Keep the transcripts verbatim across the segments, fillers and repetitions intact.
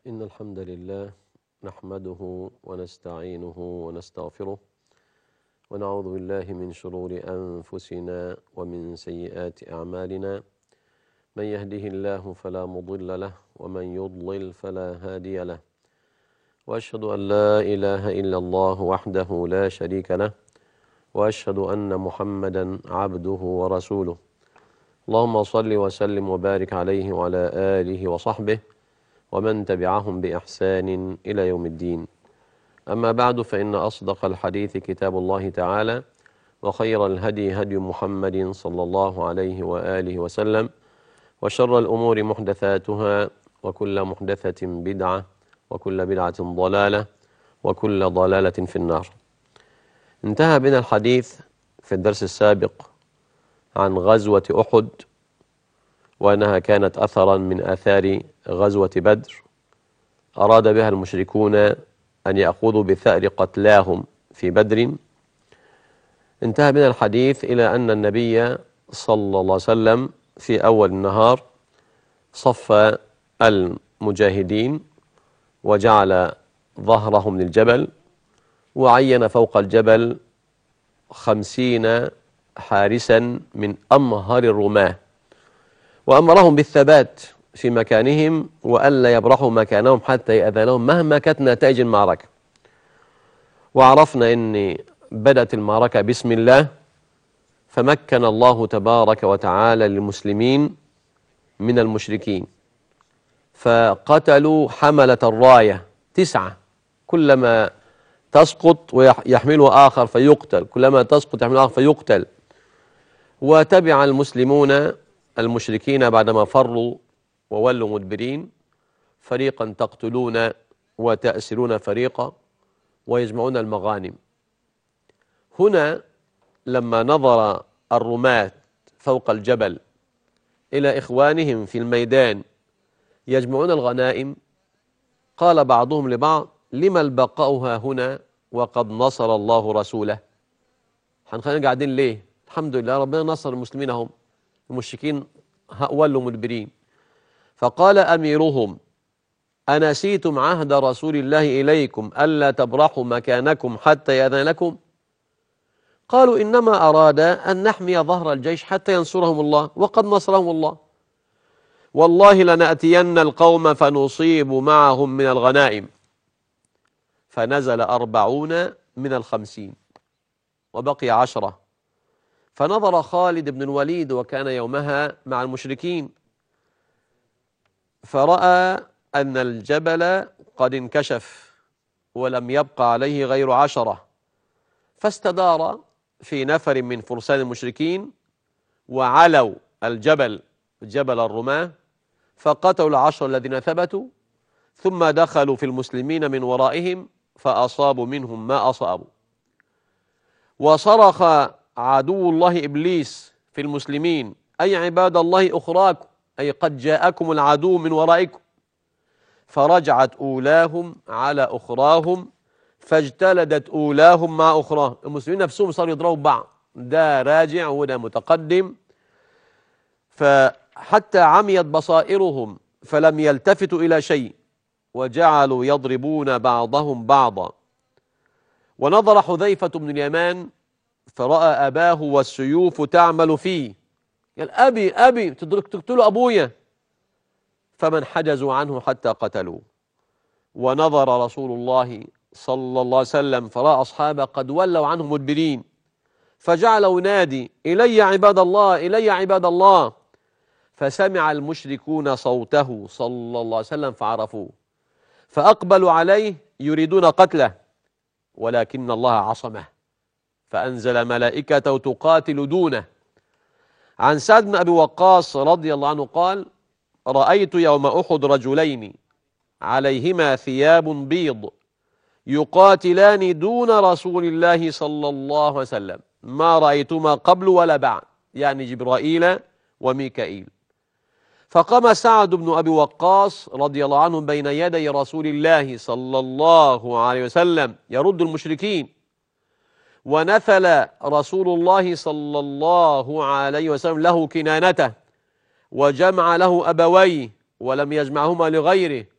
إن الحمد لله نحمده ونستعينه ونستغفره ونعوذ بالله من شرور أنفسنا ومن سيئات أعمالنا. من يهده الله فلا مضل له ومن يضلل فلا هادي له، وأشهد أن لا إله إلا الله وحده لا شريك له، وأشهد أن محمدا عبده ورسوله. اللهم صل وسلم وبارك عليه وعلى آله وصحبه ومن تبعهم بإحسان إلى يوم الدين. أما بعد، فإن أصدق الحديث كتاب الله تعالى، وخير الهدي هدي محمد صلى الله عليه وآله وسلم، وشر الأمور محدثاتها، وكل محدثة بدعة، وكل بدعة ضلالة، وكل ضلالة في النار. انتهى بنا الحديث في الدرس السابق عن غزوة أحد، وأنها كانت أثرا من آثار غزوة بدر، أراد بها المشركون أن يأخذوا بثأر قتلاهم في بدر. انتهى بنا الحديث إلى أن النبي صلى الله عليه وسلم في أول النهار صف المجاهدين وجعل ظهرهم للجبل، وعين فوق الجبل خمسين حارسا من أمهر الرماة، وأمرهم بالثبات في مكانهم وألا يبرحوا مكانهم حتى يأذن لهم مهما كانت نتائج المعركة. وعرفنا أن بدأت المعركة بسم الله، فمكن الله تبارك وتعالى للمسلمين من المشركين، فقتلوا حملة الراية تسعة، كلما تسقط ويحمله آخر فيقتل، كلما تسقط يحمله آخر فيقتل. وتبع المسلمون المشركين بعدما فروا وولوا مدبرين، فريقا تقتلون وتأسرون فريقا ويجمعون المغانم. هنا لما نظر الرماة فوق الجبل إلى إخوانهم في الميدان يجمعون الغنائم، قال بعضهم لبعض: لما البقاء ها هنا وقد نصر الله رسوله؟ هنخلينا قاعدين ليه؟ الحمد لله ربنا نصر المسلمين، هم المشركين ولوا مدبرين. فقال أميرهم: أنسيتم عهد رسول الله إليكم ألا تبرحوا مكانكم حتى يأذن لكم؟ قالوا: إنما أراد أن نحمي ظهر الجيش حتى ينصرهم الله، وقد نصرهم الله. والله لنأتين القوم فنصيب معهم من الغنائم. فنزل أربعون من الخمسين وبقي عشرة. فنظر خالد بن الوليد وكان يومها مع المشركين، فرأى أن الجبل قد انكشف ولم يبقى عليه غير عشرة، فاستدار في نفر من فرسان المشركين وعلوا الجبل جبل الرماة، فقتلوا العشر الذين ثبتوا، ثم دخلوا في المسلمين من ورائهم فأصابوا منهم ما أصابوا. وصرخ عدو الله إبليس في المسلمين: أي عباد الله أخراكم، أي قد جاءكم العدو من ورائكم. فرجعت أولاهم على أخراهم، فاجتلدت أولاهم مع أخراهم. المسلمين نفسهم صاروا يضربوا بعض، ده راجع وده متقدم، فحتى عميت بصائرهم فلم يلتفتوا إلى شيء، وجعلوا يضربون بعضهم بعضا. ونظر حذيفة بن اليمان فرأى أباه والسيوف تعمل فيه، قال: أبي أبي تقتلوا أبويا. فمن حجزوا عنه حتى قتلوه. ونظر رسول الله صلى الله عليه وسلم فرأى أصحابه قد ولوا عنه مدبرين، فجعل ينادي: إلي عباد الله، إلي عباد الله. فسمع المشركون صوته صلى الله عليه وسلم فعرفوه، فأقبلوا عليه يريدون قتله، ولكن الله عصمه فأنزل ملائكته تقاتل دونه. عن سعد بن أبي وقاص رضي الله عنه قال: رأيت يوم أحد رجلين عليهما ثياب بيض يقاتلان دون رسول الله صلى الله عليه وسلم، ما رأيتما قبل ولا بعد، يعني جبرائيل وميكائيل. فقام سعد بن أبي وقاص رضي الله عنه بين يدي رسول الله صلى الله عليه وسلم يرد المشركين، ونثل رسول الله صلى الله عليه وسلم له كنانته، وجمع له أبويه ولم يجمعهما لغيره،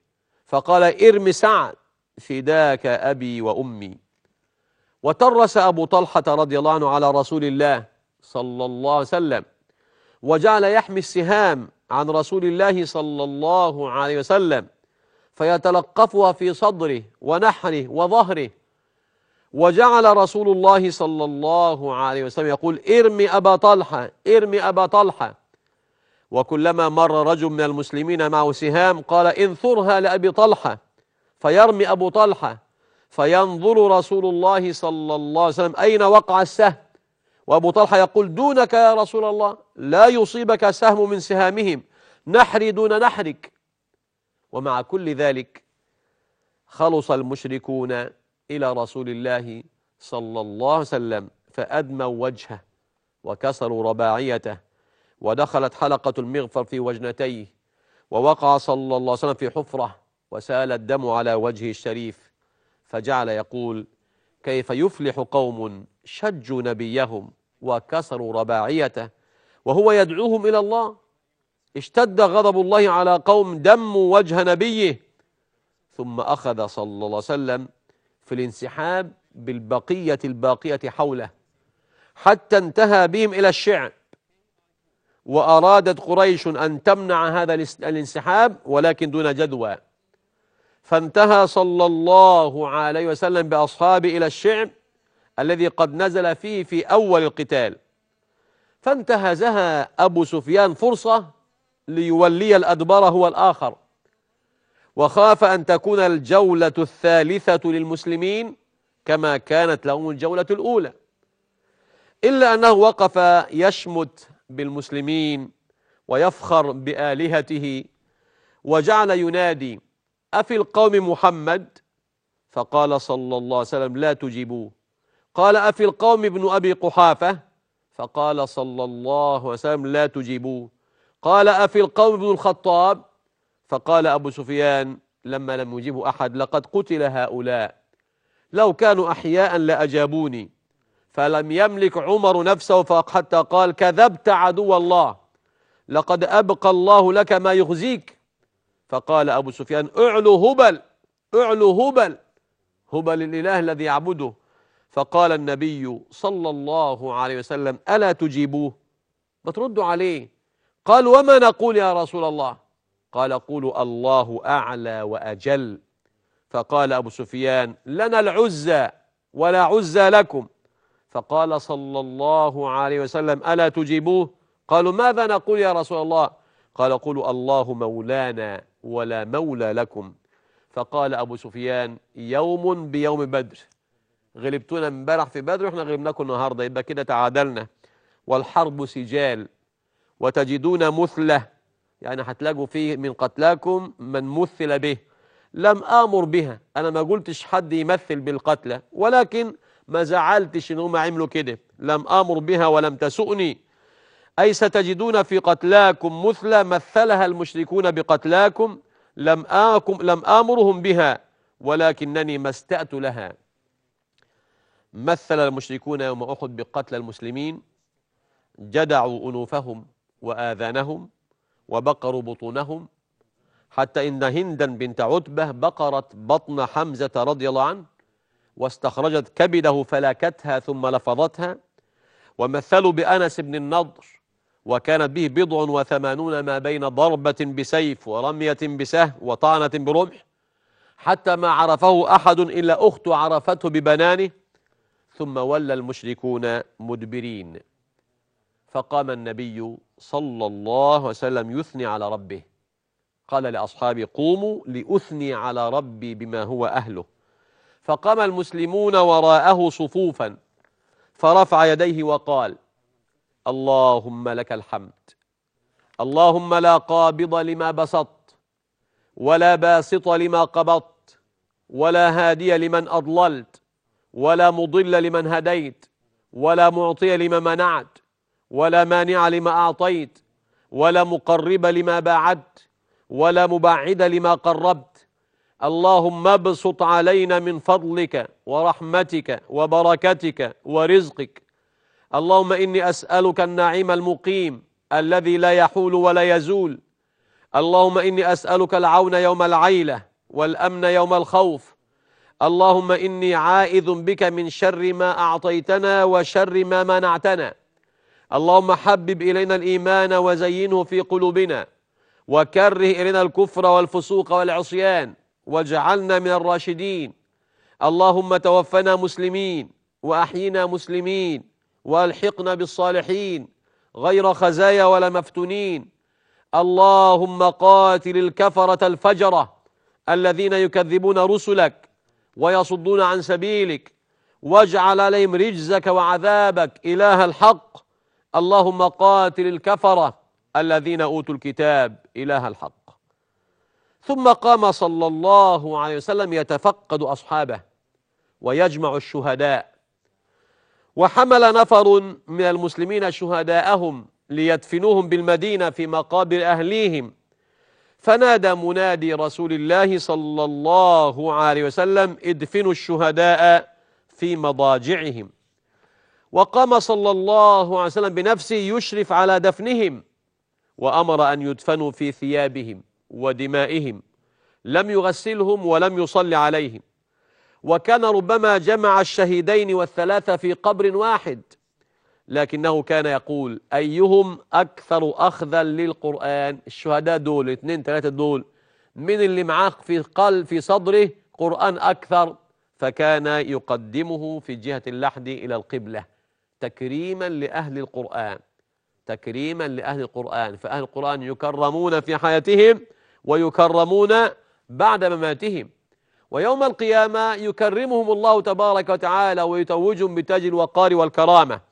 فقال ارم سعد فداك أبي وأمي. وترس أبو طلحة رضي الله عنه على رسول الله صلى الله عليه وسلم، وجعل يحمي السهام عن رسول الله صلى الله عليه وسلم فيتلقفها في صدره ونحره وظهره. وجعل رسول الله صلى الله عليه وسلم يقول ارمي أبا طلحة، ارمي أبا طلحة. وكلما مر رجل من المسلمين معه سهام قال انثرها لأبي طلحة، فيرمي أبو طلحة، فينظر رسول الله صلى الله عليه وسلم أين وقع السهم، وأبو طلحة يقول دونك يا رسول الله، لا يصيبك سهم من سهامهم، نحري دون نحرك. ومع كل ذلك خلص المشركون إلى رسول الله صلى الله عليه وسلم فأدموا وجهه وكسروا رباعيته، ودخلت حلقة المغفر في وجنتيه، ووقع صلى الله عليه وسلم في حفرة وسال الدم على وجهه الشريف، فجعل يقول كيف يفلح قوم شجوا نبيهم وكسروا رباعيته وهو يدعوهم إلى الله. اشتد غضب الله على قوم دموا وجه نبيه. ثم أخذ صلى الله عليه وسلم في الانسحاب بالبقية الباقية حوله حتى انتهى بهم إلى الشعب. وأرادت قريش أن تمنع هذا الانسحاب ولكن دون جدوى، فانتهى صلى الله عليه وسلم بأصحابه إلى الشعب الذي قد نزل فيه في أول القتال، فانتهزها أبو سفيان فرصة ليولي الأدبار هو الآخر، وخاف أن تكون الجولة الثالثة للمسلمين كما كانت لهم الجولة الأولى، إلا أنه وقف يشمت بالمسلمين ويفخر بآلهته، وجعل ينادي أفي القوم محمد؟ فقال صلى الله عليه وسلم لا تجيبوه. قال أفي القوم ابن أبي قحافة؟ فقال صلى الله عليه وسلم لا تجيبوه. قال أفي القوم ابن الخطاب؟ فقال أبو سفيان لما لم يجيبه أحد لقد قتل هؤلاء، لو كانوا أحياء لأجابوني. فلم يملك عمر نفسه حتى قال كذبت عدو الله، لقد أبقى الله لك ما يخزيك. فقال أبو سفيان اعلو هبل، اعلو هبل، هبل الإله الذي يعبده. فقال النبي صلى الله عليه وسلم ألا تجيبوه؟ بتردوا عليه. قال وما نقول يا رسول الله؟ قال قولوا الله أعلى وأجل. فقال أبو سفيان لنا العزى ولا عزى لكم. فقال صلى الله عليه وسلم ألا تجيبوه؟ قالوا ماذا نقول يا رسول الله؟ قال قولوا الله مولانا ولا مولى لكم. فقال أبو سفيان يوم بيوم بدر، غلبتونا امبارح في بدر واحنا غلبناكم النهارده، يبقى كده تعادلنا، والحرب سجال وتجدون مثله، يعني هتلاقوا فيه من قتلاكم من مثل به. لم آمر بها، أنا ما قلتش حد يمثل بالقتلى، ولكن ما زعلتش إنهم عملوا كده. لم آمر بها ولم تسؤني، أي ستجدون في قتلاكم مثلى مثلها المشركون بقتلاكم، لم آكم لم آمرهم بها ولكنني ما استأت لها. مثل المشركون يوم أحد بقتل المسلمين، جدعوا أنوفهم وآذانهم وبقروا بطونهم، حتى إن هندا بنت عتبة بقرت بطن حمزة رضي الله عنه واستخرجت كبده فلاكتها ثم لفظتها. ومثلوا بأنس بن النضر وكانت به بضع وثمانون ما بين ضربة بسيف ورمية بسهم وطعنة برمح، حتى ما عرفه أحد إلا أخت عرفته ببنانه، ثم ولى المشركون مدبرين. فقام النبي صلى الله عليه وسلم يثني على ربه، قال لأصحابه قوموا لأثني على ربي بما هو أهله. فقام المسلمون وراءه صفوفا، فرفع يديه وقال اللهم لك الحمد، اللهم لا قابض لما بسطت ولا باسط لما قبضت ولا هادي لمن أضللت ولا مضل لمن هديت ولا معطي لما منعت ولا مانع لما أعطيت ولا مقرب لما باعدت ولا مبعد لما قربت. اللهم ابسط علينا من فضلك ورحمتك وبركتك ورزقك. اللهم إني أسألك النعيم المقيم الذي لا يحول ولا يزول. اللهم إني أسألك العون يوم العيلة والأمن يوم الخوف. اللهم إني عائذ بك من شر ما أعطيتنا وشر ما منعتنا. اللهم حبب إلينا الإيمان وزينه في قلوبنا، وكره إلينا الكفر والفسوق والعصيان، واجعلنا من الراشدين. اللهم توفنا مسلمين وأحينا مسلمين، وألحقنا بالصالحين غير خزايا ولا مفتونين. اللهم قاتل الكفرة الفجرة الذين يكذبون رسلك ويصدون عن سبيلك، واجعل عليهم رجزك وعذابك إله الحق. اللهم قاتل الكفرة الذين أوتوا الكتاب إله الحق. ثم قام صلى الله عليه وسلم يتفقد أصحابه ويجمع الشهداء، وحمل نفر من المسلمين شهداءهم ليدفنوهم بالمدينة في مقابر أهليهم، فنادى منادي رسول الله صلى الله عليه وسلم: ادفنوا الشهداء في مضاجعهم. وقام صلى الله عليه وسلم بنفسه يشرف على دفنهم، وأمر أن يدفنوا في ثيابهم ودمائهم، لم يغسلهم ولم يصلي عليهم. وكان ربما جمع الشهيدين والثلاثة في قبر واحد، لكنه كان يقول: أيهم أكثر أخذا للقرآن؟ الشهداء دول اثنين ثلاثة دول، من اللي معاه في قلب في صدره قرآن أكثر؟ فكان يقدمه في جهة اللحد إلى القبلة تكريما لأهل القرآن، تكريما لأهل القرآن. فأهل القرآن يكرمون في حياتهم ويكرمون بعد مماتهم، ويوم القيامة يكرمهم الله تبارك وتعالى ويتوجهم بتاج الوقار والكرامة.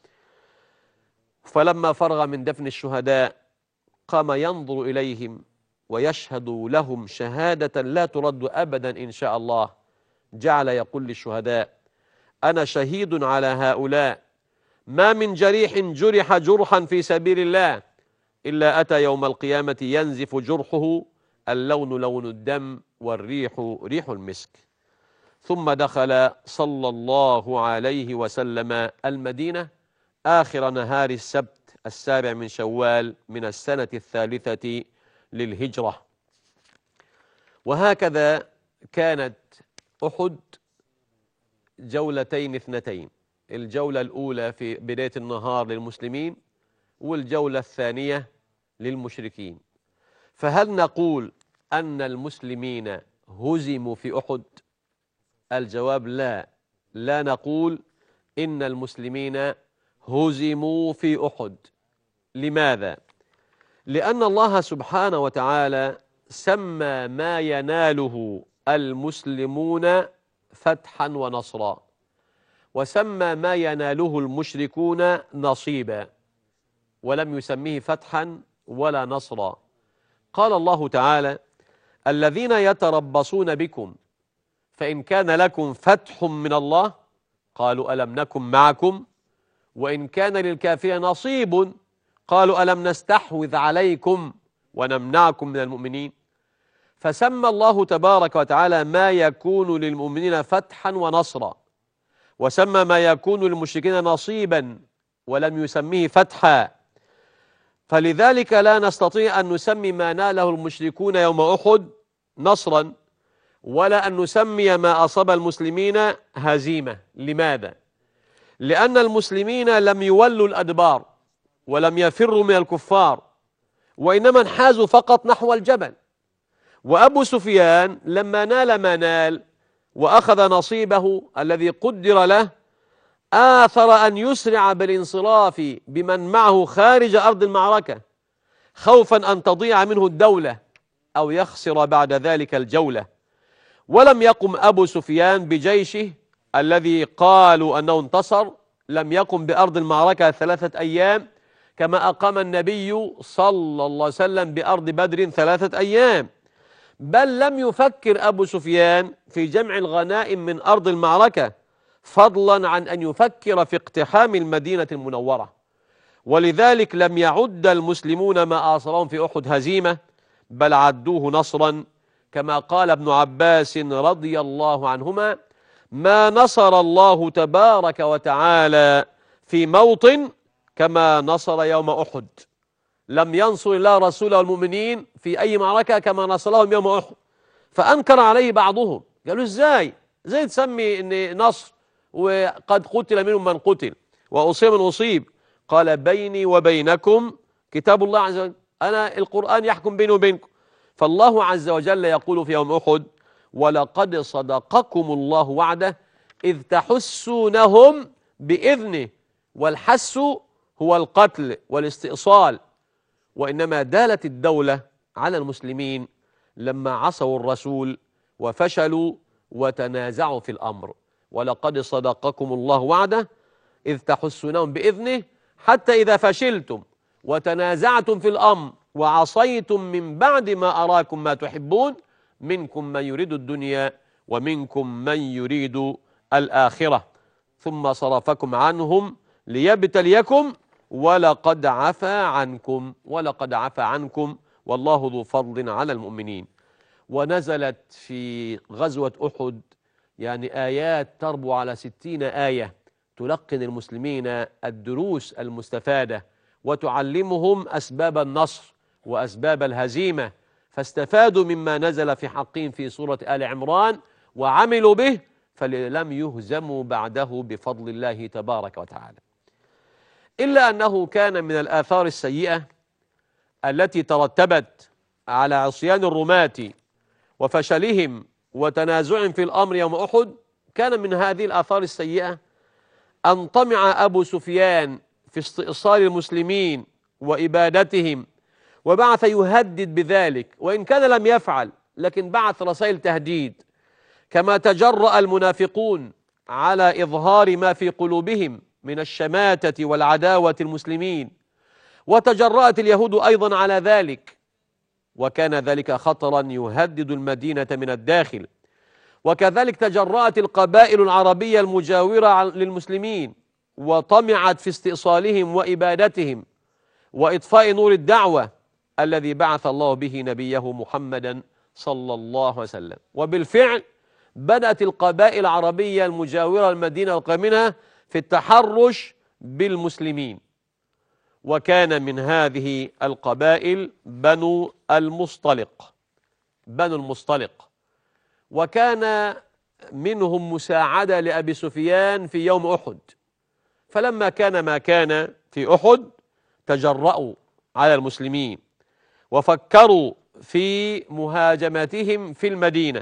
فلما فرغ من دفن الشهداء قام ينظر إليهم ويشهد لهم شهادة لا ترد أبدا إن شاء الله. جعل يقول للشهداء: أنا شهيد على هؤلاء، ما من جريح جرح جرحا في سبيل الله إلا أتى يوم القيامة ينزف جرحه، اللون لون الدم والريح ريح المسك. ثم دخل صلى الله عليه وسلم المدينة آخر نهار السبت السابع من شوال من السنة الثالثة للهجرة. وهكذا كانت أحد جولتين اثنتين، الجولة الأولى في بداية النهار للمسلمين، والجولة الثانية للمشركين. فهل نقول أن المسلمين هزموا في أحد؟ الجواب لا، لا نقول إن المسلمين هزموا في أحد. لماذا؟ لأن الله سبحانه وتعالى سمى ما يناله المسلمون فتحا ونصرا، وسمى ما يناله المشركون نصيبا، ولم يسميه فتحا ولا نصرا. قال الله تعالى: الذين يتربصون بكم فإن كان لكم فتح من الله قالوا ألم نكن معكم، وإن كان للكافرين نصيب قالوا ألم نستحوذ عليكم ونمنعكم من المؤمنين. فسمى الله تبارك وتعالى ما يكون للمؤمنين فتحا ونصرا، وسمى ما يكون للمشركين نصيبا ولم يسميه فتحا. فلذلك لا نستطيع أن نسمي ما ناله المشركون يوم أحد نصرا، ولا أن نسمي ما أصاب المسلمين هزيمة. لماذا؟ لأن المسلمين لم يولوا الأدبار ولم يفروا من الكفار، وإنما انحازوا فقط نحو الجبل. وأبو سفيان لما نال ما نال وأخذ نصيبه الذي قدر له، آثر أن يسرع بالانصراف بمن معه خارج أرض المعركة، خوفا أن تضيع منه الدولة أو يخسر بعد ذلك الجولة. ولم يقم أبو سفيان بجيشه الذي قالوا أنه انتصر، لم يقم بأرض المعركة ثلاثة أيام كما أقام النبي صلى الله عليه وسلم بأرض بدر ثلاثة أيام، بل لم يفكر أبو سفيان في جمع الغنائم من أرض المعركة، فضلا عن أن يفكر في اقتحام المدينة المنورة. ولذلك لم يعد المسلمون ما أصابهم في أحد هزيمة، بل عدوه نصرا، كما قال ابن عباس رضي الله عنهما: ما نصر الله تبارك وتعالى في موطن كما نصر يوم أحد. لم ينصر الله رسوله والمؤمنين في أي معركة كما نصرهم يوم أحد، فأنكر عليه بعضهم، قالوا ازاي ازاي تسمي ان نصر وقد قتل منهم من قتل وأصيب من أصيب؟ قال بيني وبينكم كتاب الله عز وجل، أنا القرآن يحكم بيني وبينكم. فالله عز وجل يقول في يوم أحد ولقد صدقكم الله وعده إذ تحسونهم بإذنه، والحس هو القتل والاستئصال. وإنما دالت الدولة على المسلمين لما عصوا الرسول وفشلوا وتنازعوا في الأمر. ولقد صدقكم الله وعده إذ تحسونهم بإذنه حتى إذا فشلتم وتنازعتم في الأمر وعصيتم من بعد ما أراكم ما تحبون منكم من يريد الدنيا ومنكم من يريد الآخرة ثم صرفكم عنهم ليبتليكم ولقد عفا عنكم ولقد عفا عنكم والله ذو فضل على المؤمنين. ونزلت في غزوة أحد يعني آيات تربو على ستين آية تلقن المسلمين الدروس المستفادة وتعلمهم أسباب النصر وأسباب الهزيمة، فاستفادوا مما نزل في حقهم في سورة آل عمران وعملوا به فلم يهزموا بعده بفضل الله تبارك وتعالى. إلا أنه كان من الآثار السيئة التي ترتبت على عصيان الرماة وفشلهم وتنازعهم في الأمر يوم أحد، كان من هذه الآثار السيئة أن طمع أبو سفيان في استئصال المسلمين وإبادتهم، وبعث يهدد بذلك، وإن كان لم يفعل لكن بعث رسائل تهديد، كما تجرأ المنافقون على إظهار ما في قلوبهم من الشماتة والعداوة المسلمين، وتجرأت اليهود أيضا على ذلك، وكان ذلك خطرا يهدد المدينة من الداخل. وكذلك تجرأت القبائل العربية المجاورة للمسلمين وطمعت في استئصالهم وإبادتهم وإطفاء نور الدعوة الذي بعث الله به نبيه محمدا صلى الله عليه وسلم. وبالفعل بدأت القبائل العربية المجاورة للمدينة والقائمة في التحرش بالمسلمين، وكان من هذه القبائل بنو المصطلق بنو المصطلق وكان منهم مساعدة لأبي سفيان في يوم أحد. فلما كان ما كان في أحد تجرأوا على المسلمين وفكروا في مهاجمتهم في المدينة،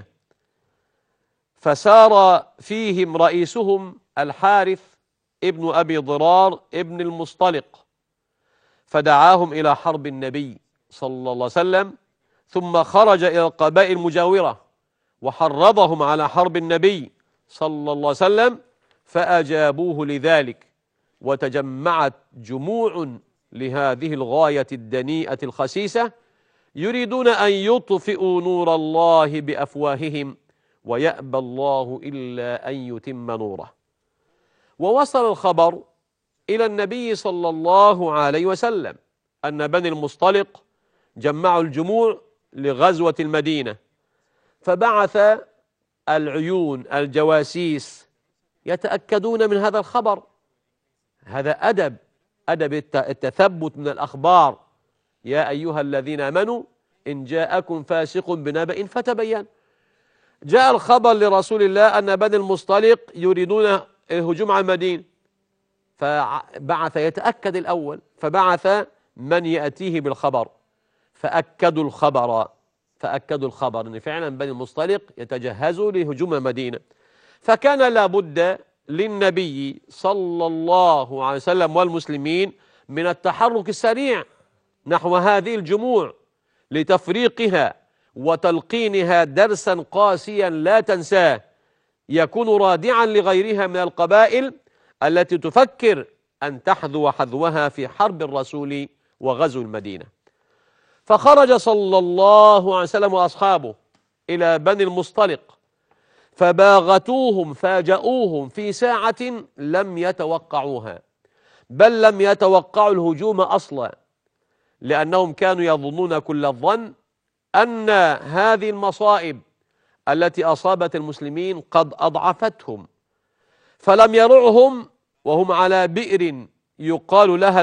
فسار فيهم رئيسهم الحارث ابن أبي ضرار ابن المصطلق، فدعاهم إلى حرب النبي صلى الله عليه وسلم، ثم خرج إلى القبائل المجاورة وحرضهم على حرب النبي صلى الله عليه وسلم، فأجابوه لذلك، وتجمعت جموع لهذه الغاية الدنيئة الخسيسة يريدون أن يطفئوا نور الله بأفواههم ويأبى الله إلا أن يتم نوره. ووصل الخبر إلى النبي صلى الله عليه وسلم أن بني المصطلق جمعوا الجموع لغزوة المدينة، فبعث العيون الجواسيس يتأكدون من هذا الخبر. هذا أدب أدب التثبت من الأخبار. يا أيها الذين آمنوا إن جاءكم فاسق بنبأ فتبين. جاء الخبر لرسول الله أن بني المصطلق يريدون الهجوم على المدينة، فبعث يتأكد الأول، فبعث من يأتيه بالخبر فأكدوا الخبر فأكدوا الخبر أن فعلا بني المصطلق يتجهزوا لهجوم المدينة. فكان لابد للنبي صلى الله عليه وسلم والمسلمين من التحرك السريع نحو هذه الجموع لتفريقها وتلقينها درسا قاسيا لا تنساه، يكون رادعا لغيرها من القبائل التي تفكر أن تحذو حذوها في حرب الرسول وغزو المدينة. فخرج صلى الله عليه وسلم وأصحابه إلى بني المصطلق، فباغتوهم فاجأوهم في ساعة لم يتوقعوها، بل لم يتوقعوا الهجوم أصلا، لأنهم كانوا يظنون كل الظن أن هذه المصائب التي أصابت المسلمين قد أضعفتهم، فلم يرعهم وهم على بئر يقال لها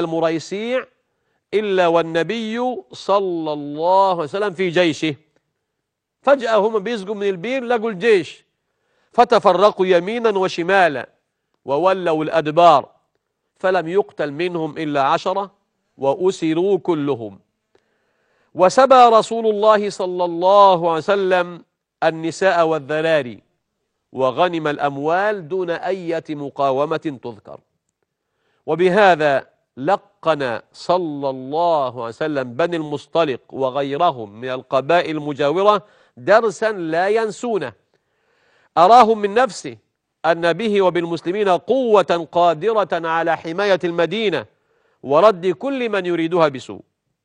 المريسيع إلا والنبي صلى الله عليه وسلم في جيشه، فجأة هم بيسقوا من البير لقوا الجيش، فتفرقوا يمينا وشمالا وولوا الأدبار، فلم يقتل منهم إلا عشرة وأسروا كلهم. وسبى رسول الله صلى الله عليه وسلم النساء والذراري وغنم الأموال دون أية مقاومة تذكر. وبهذا لقن صلى الله عليه وسلم بني المصطلق وغيرهم من القبائل المجاورة درسا لا ينسونه، أراهم من نفسه أن به وبالمسلمين قوة قادرة على حماية المدينة ورد كل من يريدها بسوء.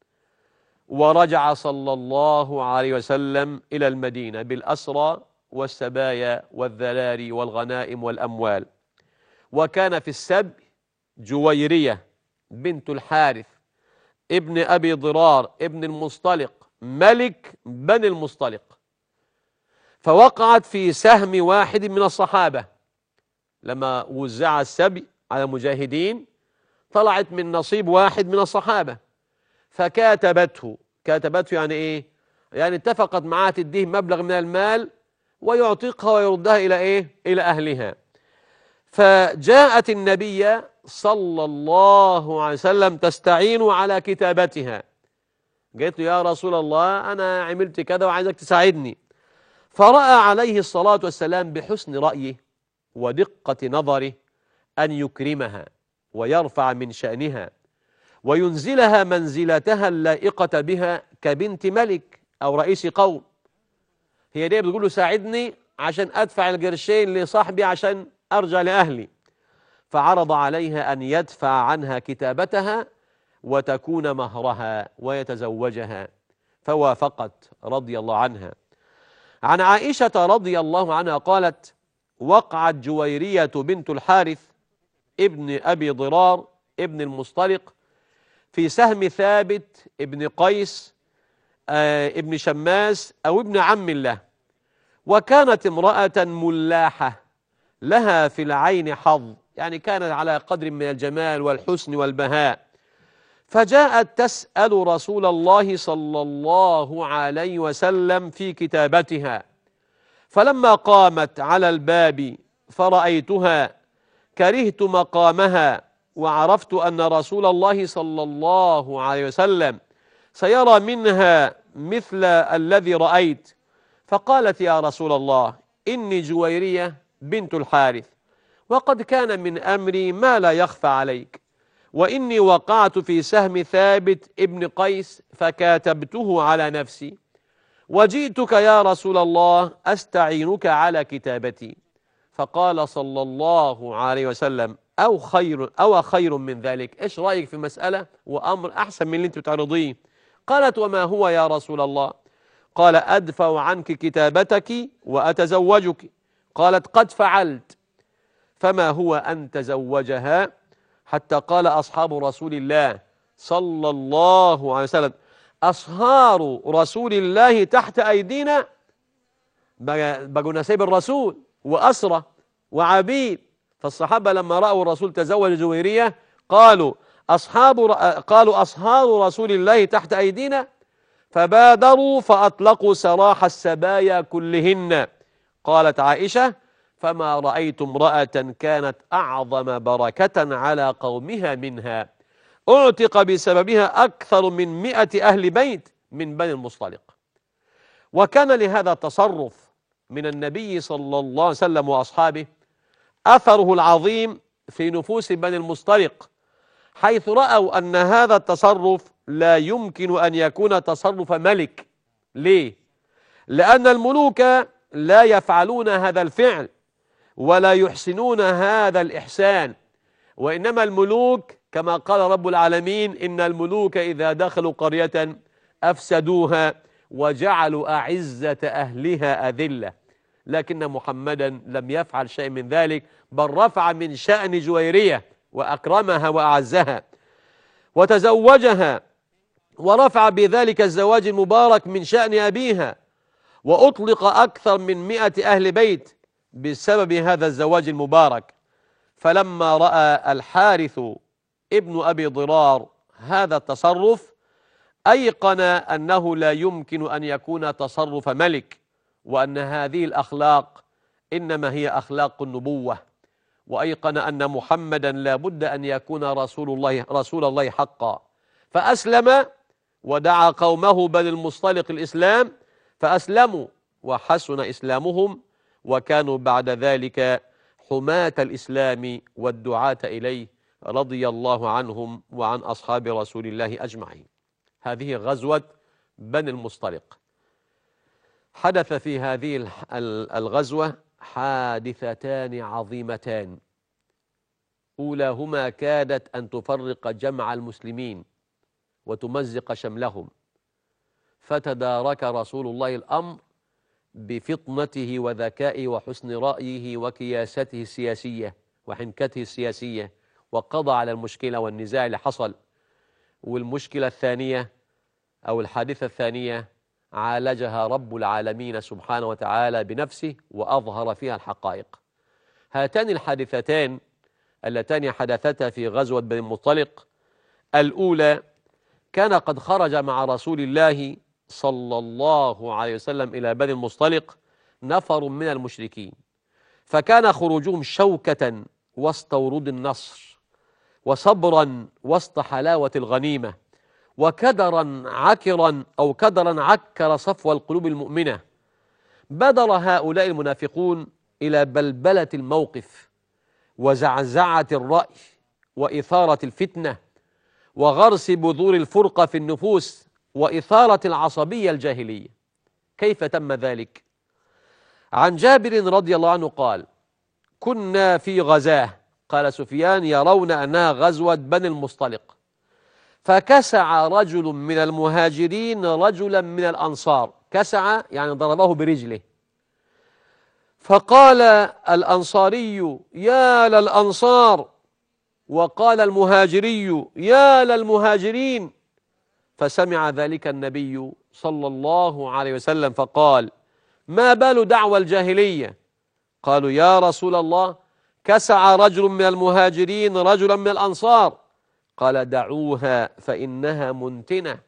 ورجع صلى الله عليه وسلم إلى المدينة بالأسرى والسبايا والذراري والغنائم والأموال. وكان في السبي جويرية بنت الحارث ابن أبي ضرار ابن المصطلق ملك بني المصطلق، فوقعت في سهم واحد من الصحابة. لما وزع السبي على المجاهدين طلعت من نصيب واحد من الصحابة، فكاتبته. كاتبته يعني ايه؟ يعني اتفقت معاه تديه مبلغ من المال ويعتقها ويردها إلى إيه؟ إلى أهلها. فجاءت النبي صلى الله عليه وسلم تستعين على كتابتها، قالت له يا رسول الله أنا عملت كذا وعايزك تساعدني. فرأى عليه الصلاة والسلام بحسن رأيه ودقة نظره أن يكرمها ويرفع من شأنها وينزلها منزلتها اللائقة بها كبنت ملك أو رئيس قوم. هي دي بتقول له ساعدني عشان أدفع القرشين لصاحبي عشان أرجع لأهلي. فعرض عليها أن يدفع عنها كتابتها وتكون مهرها ويتزوجها، فوافقت رضي الله عنها. عن عائشة رضي الله عنها قالت: وقعت جويرية بنت الحارث ابن أبي ضرار ابن المصطلق في سهم ثابت ابن قيس آه ابن شماس أو ابن عم له، وكانت امرأة ملاحة لها في العين حظ، يعني كانت على قدر من الجمال والحسن والبهاء. فجاءت تسأل رسول الله صلى الله عليه وسلم في كتابتها، فلما قامت على الباب فرأيتها كرهت مقامها وعرفت أن رسول الله صلى الله عليه وسلم سيرى منها مثل الذي رأيت. فقالت: يا رسول الله إني جويرية بنت الحارث، وقد كان من أمري ما لا يخفى عليك، وإني وقعت في سهم ثابت ابن قيس فكاتبته على نفسي، وجئتك يا رسول الله أستعينك على كتابتي. فقال صلى الله عليه وسلم: أو خير أو خير من ذلك، إيش رأيك في مسألة وأمر أحسن من اللي أنت بتعرضيه؟ قالت: وما هو يا رسول الله؟ قال: أدفع عنك كتابتك وأتزوجك. قالت: قد فعلت. فما هو أن تزوجها؟ حتى قال أصحاب رسول الله صلى الله عليه وسلم: أصهار رسول الله تحت أيدينا، بقوا نسيب الرسول وأسرة وعبيد. فالصحابة لما رأوا الرسول تزوج جويرية قالوا أصحاب قالوا أصهار رسول الله تحت أيدينا، فبادروا فأطلقوا سراح السبايا كلهن. قالت عائشة: فما رأيت امرأة كانت أعظم بركة على قومها منها، أعتق بسببها أكثر من مئة أهل بيت من بني المصطلق. وكان لهذا التصرف من النبي صلى الله عليه وسلم وأصحابه أثره العظيم في نفوس بني المصطلق، حيث رأوا أن هذا التصرف لا يمكن أن يكون تصرف ملك. ليه؟ لأن الملوك لا يفعلون هذا الفعل ولا يحسنون هذا الإحسان، وإنما الملوك كما قال رب العالمين: إن الملوك إذا دخلوا قرية أفسدوها وجعلوا أعزة أهلها أذلة. لكن محمدا لم يفعل شيء من ذلك، بل رفع من شأن جويرية وأكرمها وأعزها وتزوجها، ورفع بذلك الزواج المبارك من شأن أبيها، وأطلق أكثر من مئة أهل بيت بسبب هذا الزواج المبارك. فلما رأى الحارث ابن أبي ضرار هذا التصرف أيقن أنه لا يمكن أن يكون تصرف ملك، وأن هذه الأخلاق إنما هي أخلاق النبوة، وأيقن أن محمدا لا بد أن يكون رسول الله رسول الله حقا، فأسلم ودعا قومه بني المصطلق الإسلام فأسلموا وحسن إسلامهم، وكانوا بعد ذلك حماة الإسلام والدعاة إليه رضي الله عنهم وعن أصحاب رسول الله أجمعين. هذه غزوة بني المصطلق. حدث في هذه الغزوة حادثتان عظيمتان، أولاهما كادت أن تفرق جمع المسلمين وتمزق شملهم، فتدارك رسول الله الأمر بفطنته وذكائه وحسن رأيه وكياسته السياسية وحنكته السياسية، وقضى على المشكلة والنزاع اللي حصل. والمشكلة الثانية أو الحادثة الثانية عالجها رب العالمين سبحانه وتعالى بنفسه وأظهر فيها الحقائق. هاتان الحادثتان اللتان حدثتا في غزوة بني المصطلق، الأولى كان قد خرج مع رسول الله صلى الله عليه وسلم إلى بني المصطلق نفر من المشركين، فكان خروجهم شوكة وسط ورود النصر، وصبرا وسط حلاوة الغنيمة، وكدرا عكرا أو كدرا عكر صفو القلوب المؤمنة. بدر هؤلاء المنافقون إلى بلبلة الموقف وزعزعة الرأي وإثارة الفتنة وغرس بذور الفرقة في النفوس وإثارة العصبية الجاهلية. كيف تم ذلك؟ عن جابر رضي الله عنه قال: كنا في غزاة، قال سفيان يرون أنها غزوة بني المصطلق، فكسع رجل من المهاجرين رجلا من الأنصار، كسع يعني ضربه برجله، فقال الأنصاري يا للأنصار، وقال المهاجري يا للمهاجرين، فسمع ذلك النبي صلى الله عليه وسلم فقال: ما بال دعوى الجاهلية؟ قالوا يا رسول الله كسع رجل من المهاجرين رجلا من الأنصار. قال: دعوها فإنها منتنة.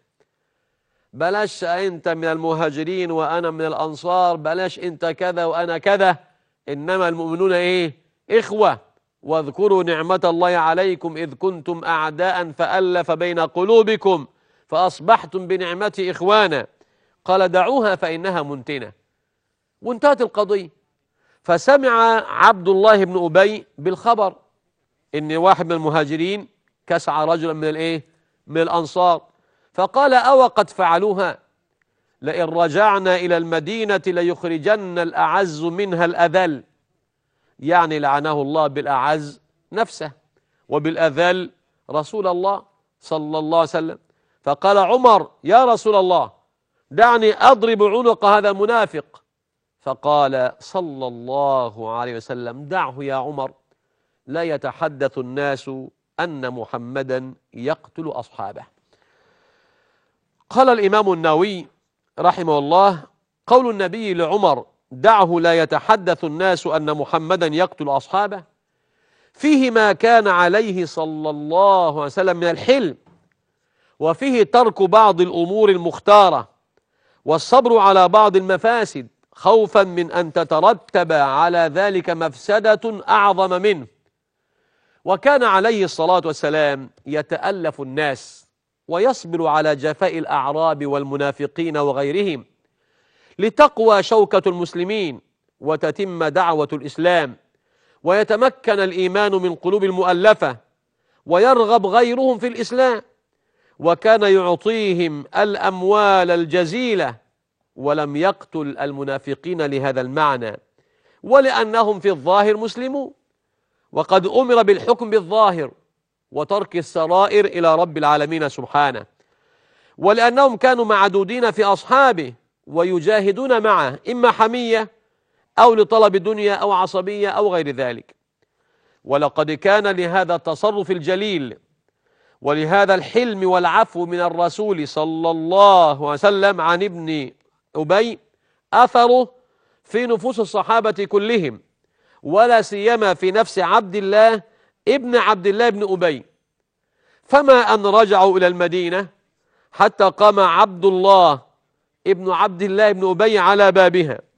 بلاش أنت من المهاجرين وأنا من الأنصار، بلاش أنت كذا وأنا كذا، إنما المؤمنون إيه؟ إخوة. واذكروا نعمة الله عليكم إذ كنتم أعداء فألف بين قلوبكم فأصبحتم بنعمتي إخوانا. قال: دعوها فإنها منتنة. وانتهت القضية. فسمع عبد الله بن أبي بالخبر إن واحد من المهاجرين كسع رجلا من الإيه؟ من الأنصار، فقال: أو قد فعلوها؟ لئن رجعنا إلى المدينة ليخرجن الأعز منها الأذل. يعني لعنه الله بالأعز نفسه وبالأذل رسول الله صلى الله عليه وسلم. فقال عمر: يا رسول الله دعني أضرب عنق هذا المنافق. فقال صلى الله عليه وسلم: دعه يا عمر، لا يتحدث الناس أن محمدا يقتل أصحابه. قال الإمام النووي رحمه الله: قول النبي لعمر دعه لا يتحدث الناس أن محمدا يقتل أصحابه فيه ما كان عليه صلى الله عليه وسلم من الحلم، وفيه ترك بعض الأمور المختارة والصبر على بعض المفاسد خوفا من أن تترتب على ذلك مفسدة أعظم منه. وكان عليه الصلاة والسلام يتألف الناس ويصبر على جفاء الأعراب والمنافقين وغيرهم لتقوى شوكة المسلمين وتتم دعوة الإسلام ويتمكن الإيمان من قلوب المؤلفة ويرغب غيرهم في الإسلام. وكان يعطيهم الأموال الجزيلة ولم يقتل المنافقين لهذا المعنى، ولأنهم في الظاهر مسلمون، وقد أمر بالحكم بالظاهر وترك السرائر إلى رب العالمين سبحانه، ولأنهم كانوا معدودين في أصحابه ويجاهدون معه إما حمية أو لطلب دنيا أو عصبية أو غير ذلك. ولقد كان لهذا التصرف الجليل ولهذا الحلم والعفو من الرسول صلى الله عليه وسلم عن ابن أبي أثره في نفوس الصحابة كلهم، ولا سيما في نفس عبد الله ابن عبد الله بن أبي. فما أن رجعوا إلى المدينة حتى قام عبد الله ابن عبد الله بن أبي على بابها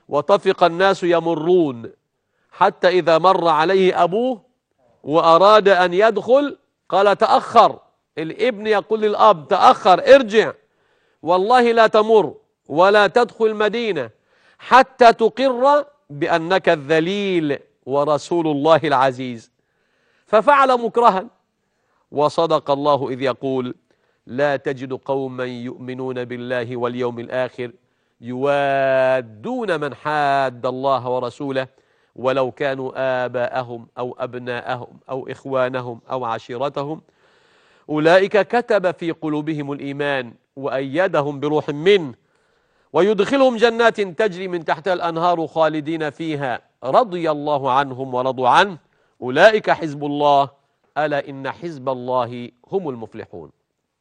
وطفق الناس يمرون حتى إذا مر عليه أبوه وأراد أن يدخل قال تأخر. الابن يقول للأب تأخر، ارجع، والله لا تمر ولا تدخل المدينة حتى تقر بأنك الذليل ورسول الله العزيز. ففعل مكرها. وصدق الله إذ يقول لا تجد قوما يؤمنون بالله واليوم الآخر يوادون من حاد الله ورسوله ولو كانوا آباءهم أو أبناءهم أو إخوانهم أو عشيرتهم أولئك كتب في قلوبهم الإيمان وأيدهم بروح منه ويدخلهم جنات تجري من تحتها الأنهار خالدين فيها رضي الله عنهم ورضوا عنه أولئك حزب الله ألا إن حزب الله هم المفلحون.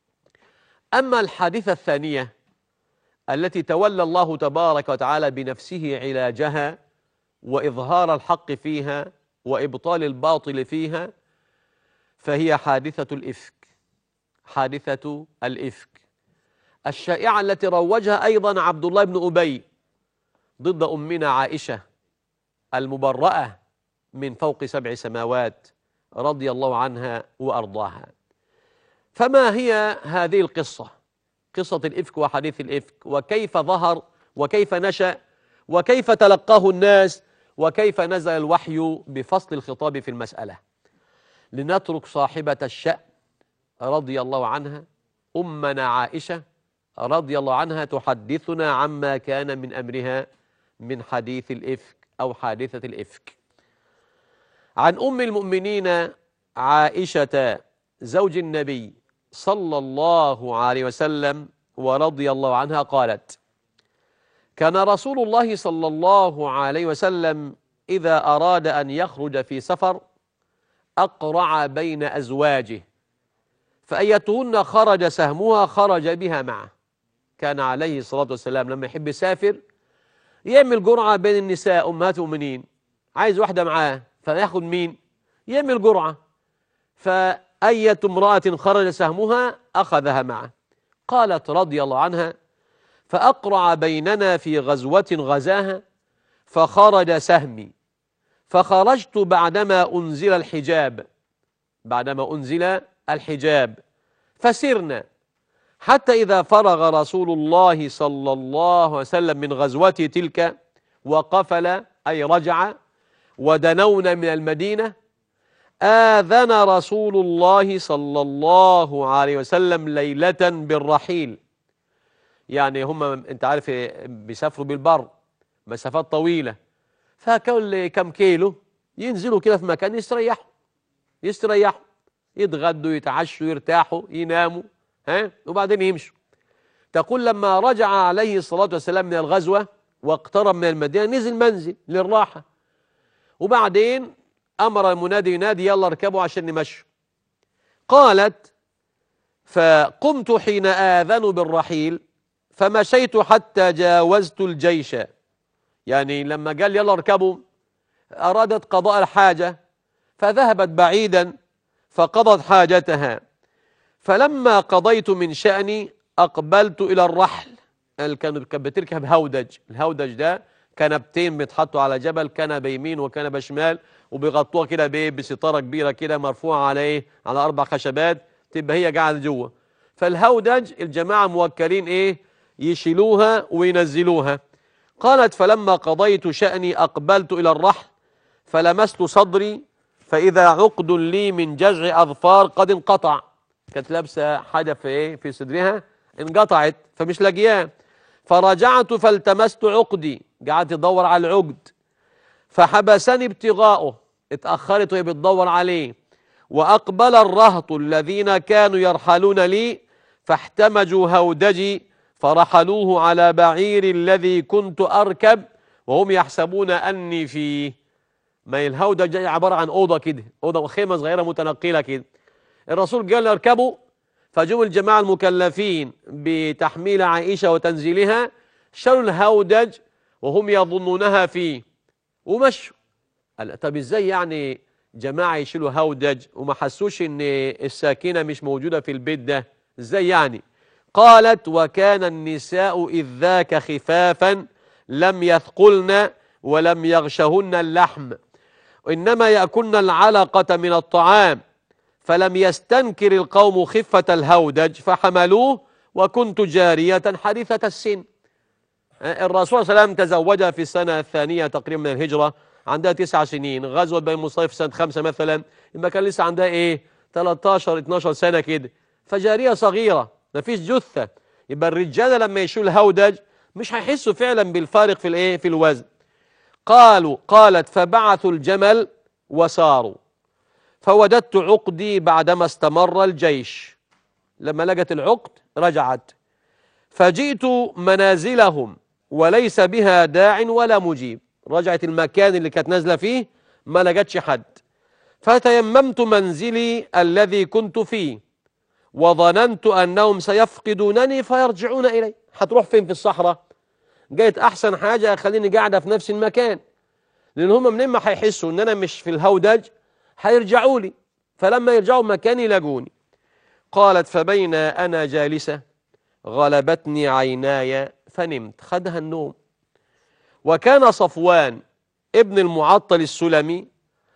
أما الحادثة الثانية التي تولى الله تبارك وتعالى بنفسه علاجها وإظهار الحق فيها وإبطال الباطل فيها فهي حادثة الإفك. حادثة الإفك الشائعة التي روجها أيضا عبد الله بن أبي ضد أمنا عائشة المبرأة من فوق سبع سماوات رضي الله عنها وأرضاها. فما هي هذه القصة؟ قصة الإفك وحديث الإفك، وكيف ظهر وكيف نشأ وكيف تلقاه الناس وكيف نزل الوحي بفصل الخطاب في المسألة. لنترك صاحبة الشأن رضي الله عنها أمنا عائشة رضي الله عنها تحدثنا عما كان من أمرها من حديث الإفك أو حادثة الإفك. عن أم المؤمنين عائشة زوج النبي صلى الله عليه وسلم ورضي الله عنها قالت كان رسول الله صلى الله عليه وسلم إذا أراد أن يخرج في سفر أقرع بين أزواجه فأيتهن خرج سهمها خرج بها معه. كان عليه الصلاة والسلام لما يحب يسافر يعمل قرعة بين النساء أمهات المؤمنين، عايز واحدة معاه فياخد مين؟ يعمل قرعة، فأية امرأة خرج سهمها أخذها معه. قالت رضي الله عنها فأقرع بيننا في غزوة غزاها فخرج سهمي فخرجت بعدما أنزل الحجاب بعدما أنزل الحجاب فسرنا حتى إذا فرغ رسول الله صلى الله عليه وسلم من غزوته تلك وقفل أي رجع ودنونا من المدينة آذن رسول الله صلى الله عليه وسلم ليلة بالرحيل. يعني هم انت عارف بيسافروا بالبر مسافات طويلة، فكل كم كيلو ينزلوا كده في مكان يستريحوا يستريحوا يتغدوا يتعشوا يرتاحوا يناموا ها وبعدين يمشوا. تقول لما رجع عليه الصلاة والسلام من الغزوة واقترب من المدينة نزل منزل للراحة، وبعدين أمر المنادي ينادي يلا اركبوا عشان نمشوا. قالت فقمت حين آذنوا بالرحيل فمشيت حتى جاوزت الجيش. يعني لما قال يلا اركبوا أرادت قضاء الحاجة فذهبت بعيدا فقضت حاجتها. فلما قضيت من شأني أقبلت إلى الرحل. كانت بتركب هودج، الهودج ده كنبتين بيتحطوا على جبل، كنبه يمين وكنبه شمال وبيغطوها كده بايه بستاره كبيره كده مرفوعه على ايه على اربع خشبات تبقى هي قاعده جوه. فالهودج الجماعه موكلين ايه يشيلوها وينزلوها. قالت فلما قضيت شأني أقبلت إلى الرحل فلمست صدري فإذا عقد لي من جذع أظفار قد انقطع. كانت لابسه حاجه في ايه في صدرها انقطعت فمش لاقياه. فرجعت فالتمست عقدي، قعدت تدور على العقد فحبسني ابتغاؤه، اتأخرت وهي بتدور عليه. وأقبل الرهط الذين كانوا يرحلون لي فاحتمجوا هودجي فرحلوه على بعير الذي كنت أركب وهم يحسبون أني فيه. ما الهودج عبارة عن أوضة كده، أوضة خيمة صغيرة متنقلة كده. الرسول قال اركبوا، فجوا الجماعة المكلفين بتحميل عائشة وتنزيلها شالوا الهودج وهم يظنونها فيه ومشوا. طب ازاي يعني جماعة يشيلوا هودج وما حسوش ان الساكنة مش موجودة في البيت ده؟ ازاي يعني؟ قالت وكان النساء إذ ذاك خفافا لم يثقلن ولم يغشهن اللحم، إنما يأكلن العلقة من الطعام، فلم يستنكر القوم خفة الهودج فحملوه، وكنت جارية حديثة السن. الرسول صلى الله عليه وسلم تزوجها في السنة الثانية تقريبا من الهجرة، عندها تسع سنين. غزوة بني مصطلق في سنة خمسة مثلا، يبقى كان لسه عندها ايه تلتاشر اتناشر سنة كده، فجارية صغيرة مفيش جثة. يبقى الرجالة لما يشوا الهودج مش هيحسوا فعلا بالفارق في الايه في الوزن. قالوا قالت فبعثوا الجمل وساروا، فوجدت عقدي بعدما استمر الجيش. لما لقت العقد رجعت، فجئت منازلهم وليس بها داع ولا مجيب. رجعت المكان اللي كانت نازله فيه ما لقتش حد. فتيممت منزلي الذي كنت فيه، وظننت انهم سيفقدونني فيرجعون الي. هتروح فين في الصحراء؟ جايت احسن حاجه خليني قاعده في نفس المكان، لان هم منين ما هيحسوا ان انا مش في الهودج هيرجعوا لي، فلما يرجعوا مكاني يلاقوني. قالت فبين انا جالسه غلبتني عيناي فنمت، خدها النوم. وكان صفوان ابن المعطل السلمي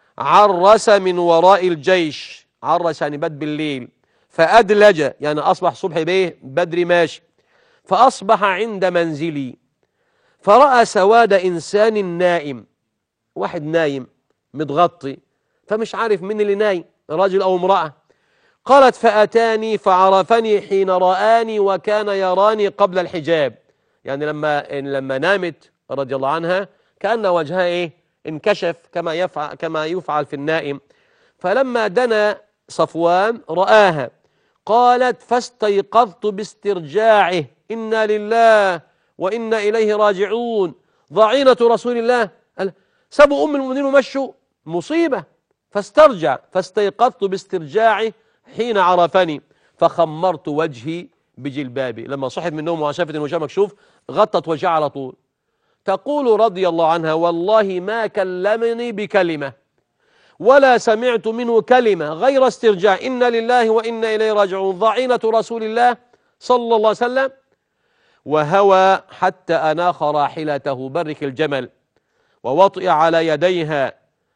عرس من وراء الجيش، عرس يعني بات بالليل، فأدلج يعني أصبح صبح بيه بدري ماشي، فأصبح عند منزلي فرأى سواد إنسان نائم، واحد نايم متغطي فمش عارف مين اللي نايم، راجل أو امرأة. قالت فأتاني فعرفني حين رآني وكان يراني قبل الحجاب، يعني لما لما نامت رضي الله عنها كأن وجهها ايه انكشف كما يفعل كما يفعل في النائم. فلما دنا صفوان رآها، قالت فاستيقظت باسترجاعه، إنا لله وإنا إليه راجعون، ضعينة رسول الله. سبوا أم المؤمنين ومشوا، مصيبة. فاسترجع، فاستيقظت باسترجاعه حين عرفني، فخمرت وجهي بجلبابي. لما صحت من النوم وشافت ان وجهها مكشوف غطت وجهها على طول. تقول رضي الله عنها والله ما كلمني بكلمة ولا سمعت منه كلمة غير استرجاع، إنا لله وإنا إليه راجعون، ضعينة رسول الله صلى الله عليه وسلم. وهوى حتى أناخ راحلته، برك الجمل، ووطئ على يديها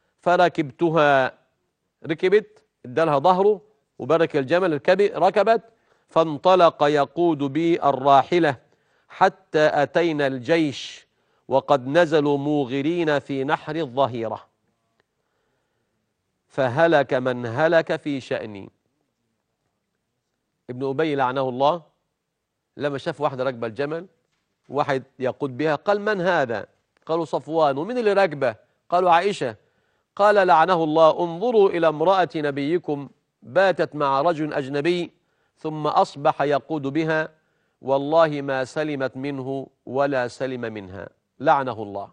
فركبتها، ركبت ادالها ظهره وبرك الجمل ركبت، فانطلق يقود بي الراحلة حتى أتينا الجيش وقد نزلوا موغرين في نحر الظهيرة، فهلك من هلك في شأني. ابن أبي لعنه الله لما شاف واحدة راكبة الجمل واحد يقود بها قال من هذا؟ قالوا صفوان. ومن اللي راكبه؟ قالوا عائشة. قال لعنه الله انظروا إلى امرأة نبيكم باتت مع رجل أجنبي ثم أصبح يقود بها، والله ما سلمت منه ولا سلم منها، لعنه الله.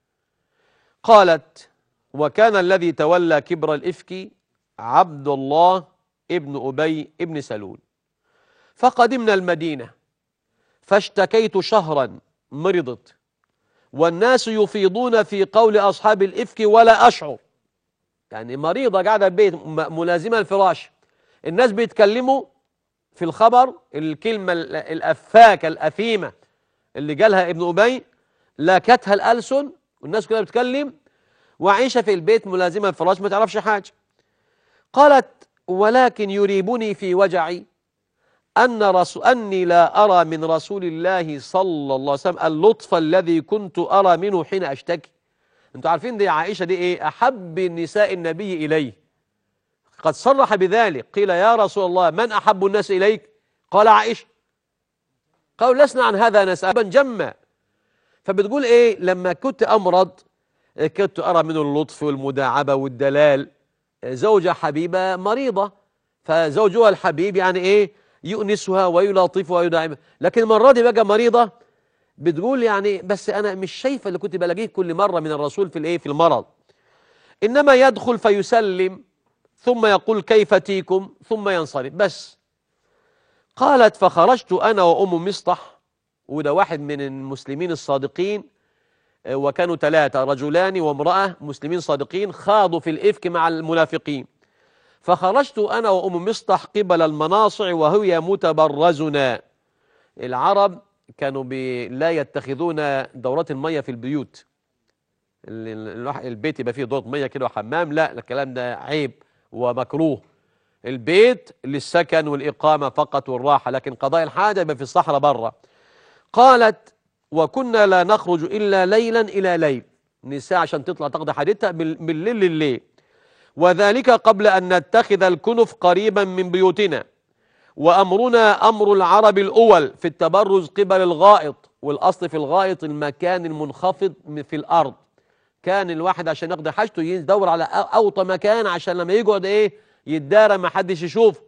قالت وكان الذي تولى كبر الإفك عبد الله ابن أبي ابن سلول. فقدمنا المدينة فاشتكيت شهرا، مرضت، والناس يفيضون في قول أصحاب الإفك ولا أشعر، يعني مريضة قاعدة ببيت ملازمة الفراش، الناس بيتكلموا في الخبر الكلمة الأفاكة الأثيمة اللي قالها ابن أبي لاكتها الألسن والناس كلها بتتكلم، وعيشة في البيت ملازمة الفراش ما تعرفش حاجة. قالت ولكن يريبني في وجعي أن رسول أني لا أرى من رسول الله صلى الله عليه وسلم اللطف الذي كنت أرى منه حين أشتكي. أنتوا عارفين دي عائشة دي إيه؟ أحب نساء النبي إليه، قد صرح بذلك. قيل يا رسول الله من أحب الناس إليك؟ قال عائشة. قالوا لسنا عن هذا نسأل جمّا. فبتقول إيه لما كنت أمرض كنت أرى منه اللطف والمداعبة والدلال. زوجة حبيبة مريضة فزوجها الحبيب يعني إيه يؤنسها ويلاطفها ويداعبها، لكن المرة دي بقى مريضة بتقول يعني بس أنا مش شايفة اللي كنت بلاقيه كل مرة من الرسول في الإيه في المرض، إنما يدخل فيسلم ثم يقول كيف تيكم ثم ينصرف بس. قالت فخرجت أنا وأم مصطح، وده واحد من المسلمين الصادقين، وكانوا ثلاثة رجلان وامرأة مسلمين صادقين خاضوا في الإفك مع المنافقين. فخرجت أنا وأم مصطح قبل المناصع وهي متبرزنا. العرب كانوا بي لا يتخذون دورات المية في البيوت. البيت يبقى فيه دورة مية كده وحمام، لا، الكلام ده عيب ومكروه. البيت للسكن والإقامة فقط والراحة، لكن قضاء الحاجة يبقى في الصحراء بره. قالت: وكنا لا نخرج إلا ليلا إلى ليل، نساء عشان تطلع تقضي حاجتها من الليل لليل، وذلك قبل أن نتخذ الكنف قريبا من بيوتنا، وأمرنا أمر العرب الأول في التبرز قبل الغائط، والأصل في الغائط المكان المنخفض في الأرض. كان الواحد عشان يقضي حاجته يدور على أوطى مكان عشان لما يقعد إيه يتدارى ما حدش يشوف.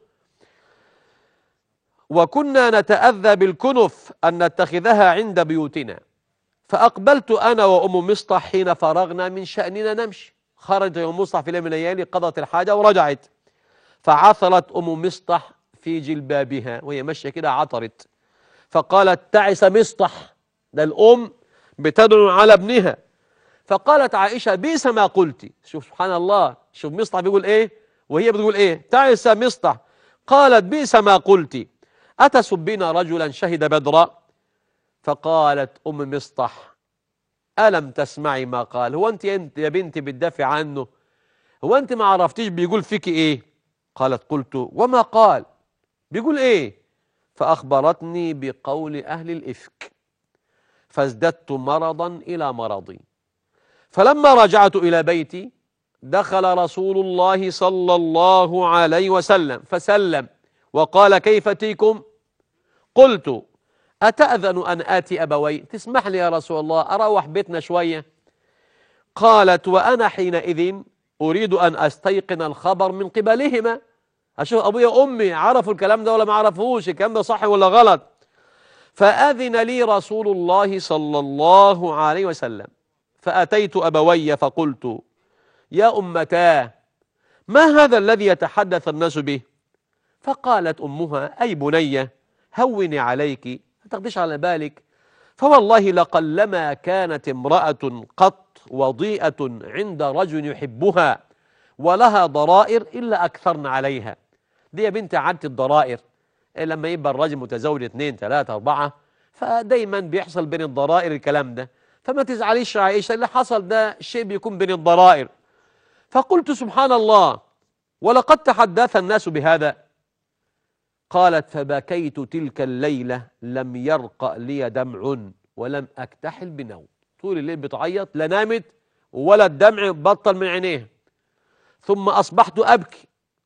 وكنا نتأذى بالكنف أن نتخذها عند بيوتنا، فأقبلت أنا وأم مصطح حين فرغنا من شأننا نمشي. خرجت أم مصطح في ليلة من الليالي قضت الحاجة ورجعت، فعثرت أم مصطح في جلبابها وهي ماشية كده عثرت، فقالت: تعس مصطح. ده الأم بتدعو على ابنها. فقالت عائشة: بئس ما قلت. شوف سبحان الله، شوف مصطح بيقول إيه وهي بتقول إيه، تعس مصطح. قالت: بئس ما قلت، أتسبين رجلا شهد بدرا؟ فقالت أم مصطح: ألم تسمعي ما قال؟ هو أنت يا بنتي بتدافع عنه؟ هو أنت ما عرفتيش بيقول فيك إيه؟ قالت: قلت: وما قال؟ بيقول إيه؟ فأخبرتني بقول أهل الإفك، فازددت مرضا إلى مرضي. فلما رجعت إلى بيتي دخل رسول الله صلى الله عليه وسلم فسلم وقال: كيف تيكم؟ قلت: أتأذن أن آتي أبوي؟ تسمح لي يا رسول الله أروح بيتنا شوية؟ قالت: وأنا حينئذ أريد أن أستيقن الخبر من قبلهما، أشوف أبويا وأمي عرفوا الكلام ده ولا ما عرفوش، الكلام ده صح ولا غلط. فأذن لي رسول الله صلى الله عليه وسلم، فأتيت أبوي فقلت: يا أمتاه، ما هذا الذي يتحدث الناس به؟ فقالت أمها: أي بنية، هوني عليك، ما تاخديش على بالك، فوالله لقلما كانت امرأة قط وضيئة عند رجل يحبها ولها ضرائر إلا أكثرنا عليها. دي يا بنت عادة الضرائر، لما يبقى الراجل متزوج اثنين ثلاثة أربعة فدايما بيحصل بين الضرائر الكلام ده، فما تزعليش يا عائشة، اللي حصل ده شيء بيكون بين الضرائر. فقلت: سبحان الله، ولقد تحدث الناس بهذا. قالت: فبكيت تلك الليلة لم يرقأ لي دمع ولم أكتحل بنوم. طول الليل بتعيط، لا نامت ولا الدمع بطل من عينيها. ثم أصبحت أبكي،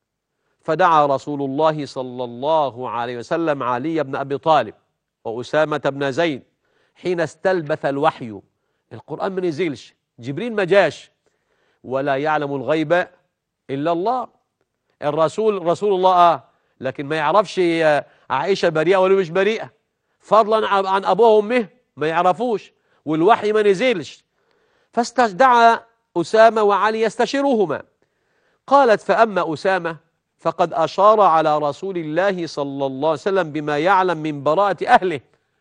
فدعا رسول الله صلى الله عليه وسلم علي بن أبي طالب وأسامة بن زيد حين استلبث الوحي. القرآن ما نزلش، جبريل ما جاش، ولا يعلم الغيب إلا الله. الرسول رسول الله آه لكن ما يعرفش عائشة بريئة ولا مش بريئة، فضلا عن أبوه وأمه ما يعرفوش، والوحي ما نزلش. فاستدعى أسامة وعلي يستشيرهما. قالت: فأما أسامة فقد أشار على رسول الله صلى الله عليه وسلم بما يعلم من براءة أهله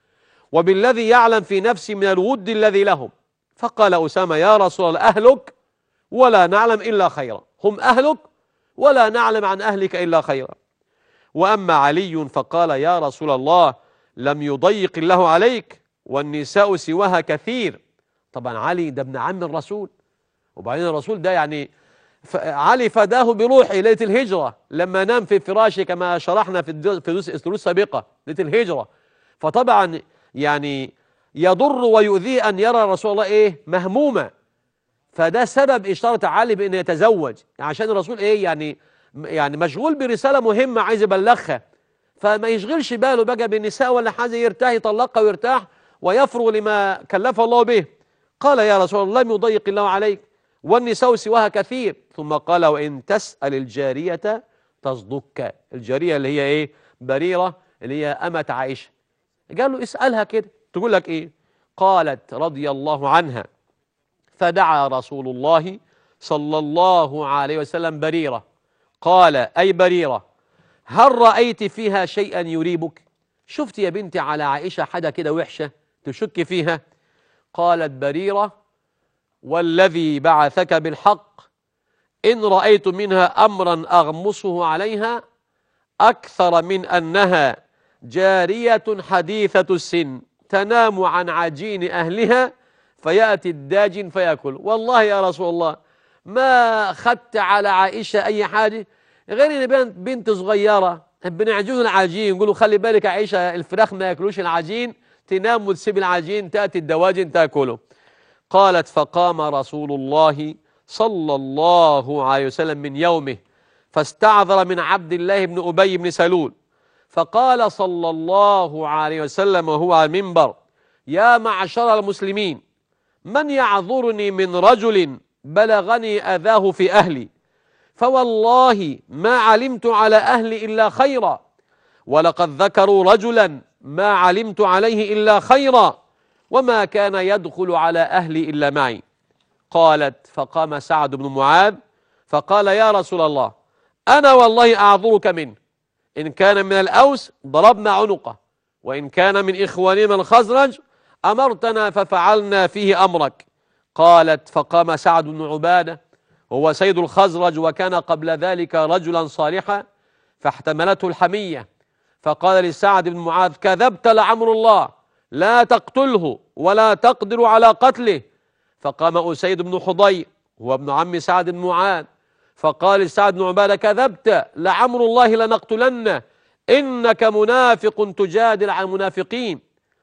وبالذي يعلم في نفسه من الود الذي لهم. فقال أسامة: يا رسول الله، أهلك ولا نعلم إلا خيرا، هم أهلك ولا نعلم عن أهلك إلا خيرا. وأما علي فقال: يا رسول الله، لم يضيق الله عليك والنساء سواها كثير. طبعا علي ده ابن عم الرسول، وبعدين الرسول ده يعني علي فداه بروحه ليلة الهجرة لما نام في فراشه كما شرحنا في الدروس السابقة ليلة الهجرة. فطبعا يعني يضر ويؤذيه أن يرى رسول الله إيه مهمومة، فده سبب إشارة علي بأن يتزوج، عشان الرسول إيه يعني يعني مشغول برسالة مهمة عايز يبلغها، فما يشغلش باله بقى بالنساء ولا حاجة، يرتاح يطلقها ويرتاح ويفرغ لما كلفه الله به. قال: يا رسول الله، لم يضيق الله عليك والنساء سواها كثير. ثم قال: وإن تسأل الجارية تصدك. الجارية اللي هي إيه؟ بريرة، اللي هي أمة عائشة. قال له: اسألها كده تقول لك إيه. قالت رضي الله عنها: فدعا رسول الله صلى الله عليه وسلم بريرة. قال: أي بريرة، هل رأيت فيها شيئا يريبك؟ شفت يا بنتي على عائشة حاجة كده وحشة تشك فيها؟ قالت بريرة: والذي بعثك بالحق إن رأيت منها أمرا أغمصه عليها أكثر من أنها جارية حديثة السن تنام عن عجين أهلها فيأتي الداجن فيأكل. والله يا رسول الله ما خدت على عائشة أي حاجة غير إن بنت صغيرة بنعجون العجين، يقولوا خلي بالك عائشة الفراخ ما يأكلوش العجين، تنام وتسيب العجين تأتي الدواجن تأكله. قالت فقام رسول الله صلى الله عليه وسلم من يومه فاستعذر من عبد الله بن أبي بن سلول، فقال صلى الله عليه وسلم وهو على المنبر: يا معشر المسلمين، من يعذرني من رجل بلغني أذاه في أهلي، فوالله ما علمت على أهلي إلا خيرا، ولقد ذكروا رجلا ما علمت عليه إلا خيرا، وما كان يدخل على أهلي إلا معي. قالت فقام سعد بن معاذ فقال: يا رسول الله أنا والله أعذرك منه، إن كان من الأوس ضربنا عنقه، وإن كان من إخواننا الخزرج أمرتنا ففعلنا فيه أمرك. قالت فقام سعد بن عبادة هو سيد الخزرج وكان قبل ذلك رجلا صالحا، فاحتملته الحمية، فقال لسعد بن معاذ: كذبت لعمر الله، لا تقتله ولا تقدر على قتله. فقام أسيد بن حضير هو ابن عم سعد بن معاذ فقال لسعد بن عبادة: كذبت لعمر الله لنقتلنه، إنك منافق تجادل عن المنافقين.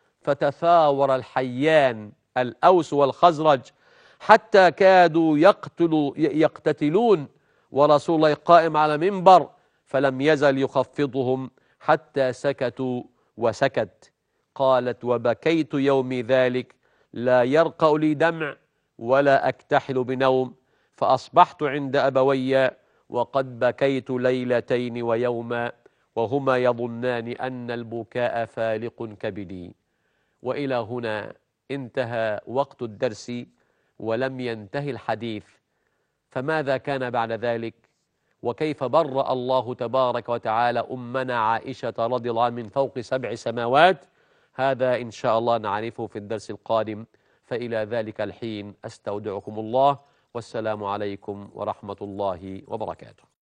فتثاور الحيان الأوس والخزرج حتى كادوا يقتلوا يقتتلون ورسول الله قائم على منبر، فلم يزل يخفضهم حتى سكتوا وسكت. قالت وبكيت يومي ذلك لا يرقأ لي دمع ولا أكتحل بنوم، فأصبحت عند أبوي وقد بكيت ليلتين ويوما وهما يظنان أن البكاء فالق كبدي. وإلى هنا انتهى وقت الدرس ولم ينتهي الحديث، فماذا كان بعد ذلك؟ وكيف برأ الله تبارك وتعالى أمنا عائشة رضي الله عنها من فوق سبع سماوات؟ هذا إن شاء الله نعرفه في الدرس القادم، فإلى ذلك الحين أستودعكم الله، والسلام عليكم ورحمة الله وبركاته.